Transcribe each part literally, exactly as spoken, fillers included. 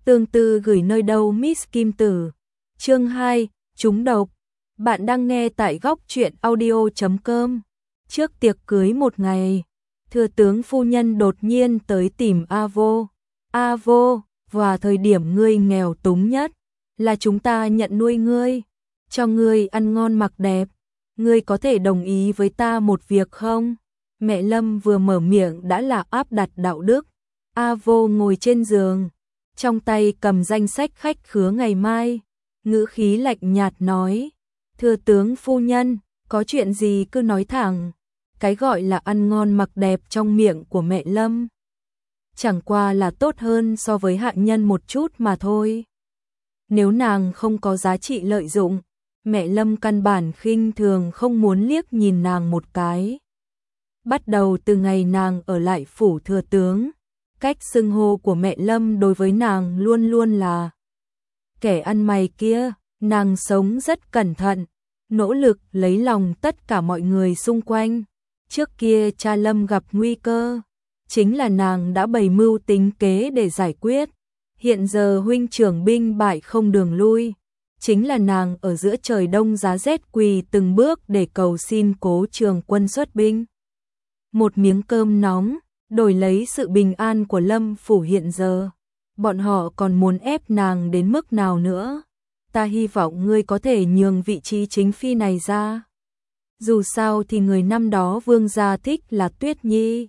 Tương tư gửi nơi đâu Miss Kim Tử. Chương hai, trúng độc. Bạn đang nghe tại góc truyện audio chấm com. Trước tiệc cưới một ngày, thừa tướng phu nhân đột nhiên tới tìm A Vô. A Vô, vào thời điểm ngươi nghèo túng nhất, là chúng ta nhận nuôi ngươi, cho ngươi ăn ngon mặc đẹp. Ngươi có thể đồng ý với ta một việc không? Mẹ Lâm vừa mở miệng đã là áp đặt đạo đức. A Vô ngồi trên giường, trong tay cầm danh sách khách khứa ngày mai, ngữ khí lạnh nhạt nói: "Thưa tướng phu nhân, có chuyện gì cứ nói thẳng." Cái gọi là ăn ngon mặc đẹp trong miệng của mẹ Lâm chẳng qua là tốt hơn so với hạ nhân một chút mà thôi. Nếu nàng không có giá trị lợi dụng, mẹ Lâm căn bản khinh thường không muốn liếc nhìn nàng một cái. Bắt đầu từ ngày nàng ở lại phủ thừa tướng, cách xưng hô của mẹ Lâm đối với nàng luôn luôn là kẻ ăn mày kia. Nàng sống rất cẩn thận, nỗ lực lấy lòng tất cả mọi người xung quanh. Trước kia cha Lâm gặp nguy cơ, chính là nàng đã bày mưu tính kế để giải quyết. Hiện giờ huynh trưởng binh bại không đường lui, chính là nàng ở giữa trời đông giá rét quỳ từng bước để cầu xin Cố Trường Quân xuất binh. Một miếng cơm nóng, đổi lấy sự bình an của Lâm phủ hiện giờ. Bọn họ còn muốn ép nàng đến mức nào nữa? Ta hy vọng ngươi có thể nhường vị trí chính phi này ra. Dù sao thì người năm đó vương gia thích là Tuyết Nhi.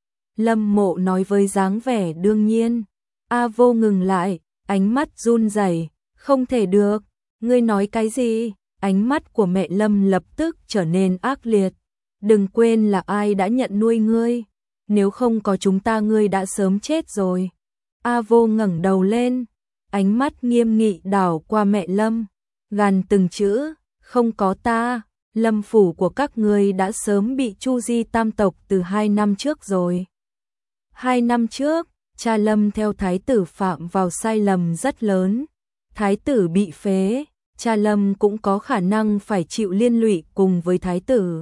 Lâm Mộ nói với dáng vẻ đương nhiên. A Vô ngừng lại, ánh mắt run rẩy, không thể được. Ngươi nói cái gì? Ánh mắt của mẹ Lâm lập tức trở nên ác liệt. Đừng quên là ai đã nhận nuôi ngươi. Nếu không có chúng ta ngươi đã sớm chết rồi. A Vô ngẩng đầu lên, ánh mắt nghiêm nghị đảo qua mẹ Lâm, gằn từng chữ: "Không có ta, Lâm phủ của các ngươi đã sớm bị Chu Di tam tộc từ hai năm trước rồi." Hai năm trước, cha Lâm theo thái tử phạm vào sai lầm rất lớn. Thái tử bị phế, cha Lâm cũng có khả năng phải chịu liên lụy cùng với thái tử.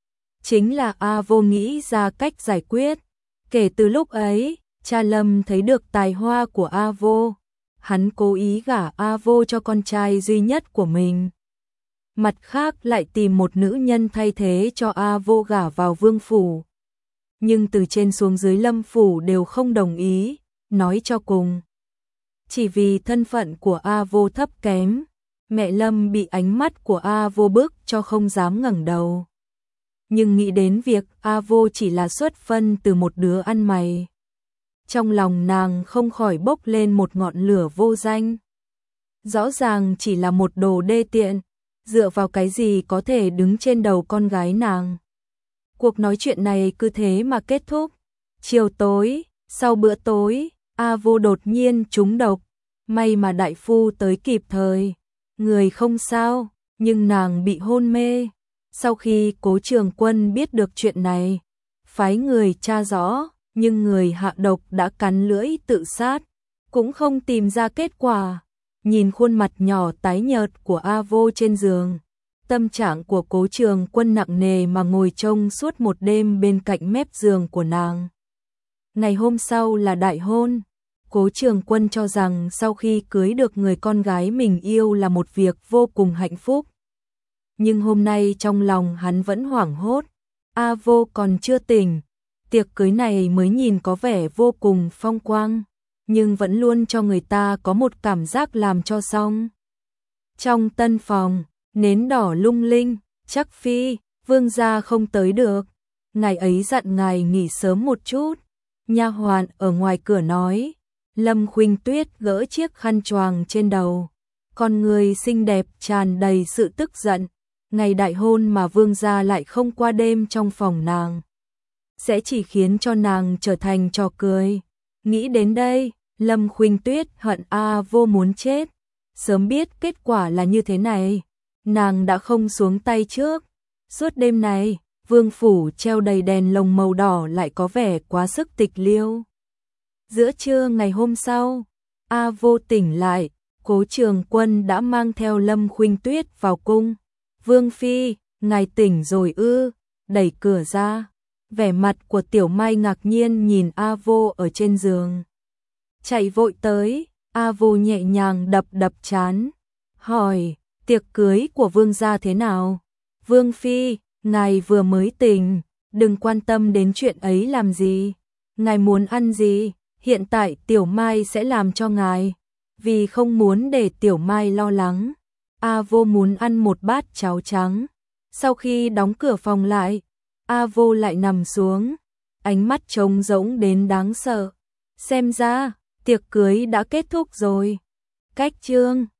Chính là A Vô nghĩ ra cách giải quyết. Kể từ lúc ấy, cha Lâm thấy được tài hoa của A Vô. Hắn cố ý gả A Vô cho con trai duy nhất của mình. Mặt khác lại tìm một nữ nhân thay thế cho A Vô gả vào vương phủ. Nhưng từ trên xuống dưới Lâm phủ đều không đồng ý, nói cho cùng. Chỉ vì thân phận của A Vô thấp kém, mẹ Lâm bị ánh mắt của A Vô bức cho không dám ngẩng đầu. Nhưng nghĩ đến việc A Vô chỉ là xuất phân từ một đứa ăn mày, trong lòng nàng không khỏi bốc lên một ngọn lửa vô danh. Rõ ràng chỉ là một đồ đê tiện, dựa vào cái gì có thể đứng trên đầu con gái nàng. Cuộc nói chuyện này cứ thế mà kết thúc. Chiều tối, sau bữa tối, A Vô đột nhiên trúng độc. May mà đại phu tới kịp thời, người không sao, nhưng nàng bị hôn mê. Sau khi Cố Trường Quân biết được chuyện này, phái người tra rõ, nhưng người hạ độc đã cắn lưỡi tự sát, cũng không tìm ra kết quả. Nhìn khuôn mặt nhỏ tái nhợt của A Vô trên giường, tâm trạng của Cố Trường Quân nặng nề mà ngồi trông suốt một đêm bên cạnh mép giường của nàng. Ngày hôm sau là đại hôn. Cố Trường Quân cho rằng sau khi cưới được người con gái mình yêu là một việc vô cùng hạnh phúc. Nhưng hôm nay trong lòng hắn vẫn hoảng hốt. A Vô còn chưa tỉnh, tiệc cưới này mới nhìn có vẻ vô cùng phong quang, nhưng vẫn luôn cho người ta có một cảm giác làm cho xong. Trong tân phòng, nến đỏ lung linh, chắc phi, vương gia không tới được. Ngài ấy dặn ngài nghỉ sớm một chút. Nha hoàn ở ngoài cửa nói. Lâm Khuynh Tuyết gỡ chiếc khăn choàng trên đầu, con người xinh đẹp tràn đầy sự tức giận. Ngày đại hôn mà vương gia lại không qua đêm trong phòng nàng, sẽ chỉ khiến cho nàng trở thành trò cười. Nghĩ đến đây, Lâm Khuynh Tuyết hận A Vô muốn chết. Sớm biết kết quả là như thế này, nàng đã không xuống tay trước. Suốt đêm này, vương phủ treo đầy đèn lồng màu đỏ lại có vẻ quá sức tịch liêu. Giữa trưa ngày hôm sau, A Vô tỉnh lại, Cố Trường Quân đã mang theo Lâm Khuynh Tuyết vào cung. "Vương phi, ngài tỉnh rồi ư?" Đẩy cửa ra, vẻ mặt của Tiểu Mai ngạc nhiên nhìn A Vô ở trên giường. Chạy vội tới, A Vô nhẹ nhàng đập đập trán, hỏi, tiệc cưới của Vương gia thế nào? Vương phi, ngài vừa mới tỉnh, đừng quan tâm đến chuyện ấy làm gì. Ngài muốn ăn gì, hiện tại Tiểu Mai sẽ làm cho ngài. Vì không muốn để Tiểu Mai lo lắng, A Vô muốn ăn một bát cháo trắng. Sau khi đóng cửa phòng lại, A Vô lại nằm xuống, ánh mắt trống rỗng đến đáng sợ. Xem ra, tiệc cưới đã kết thúc rồi. Cách chương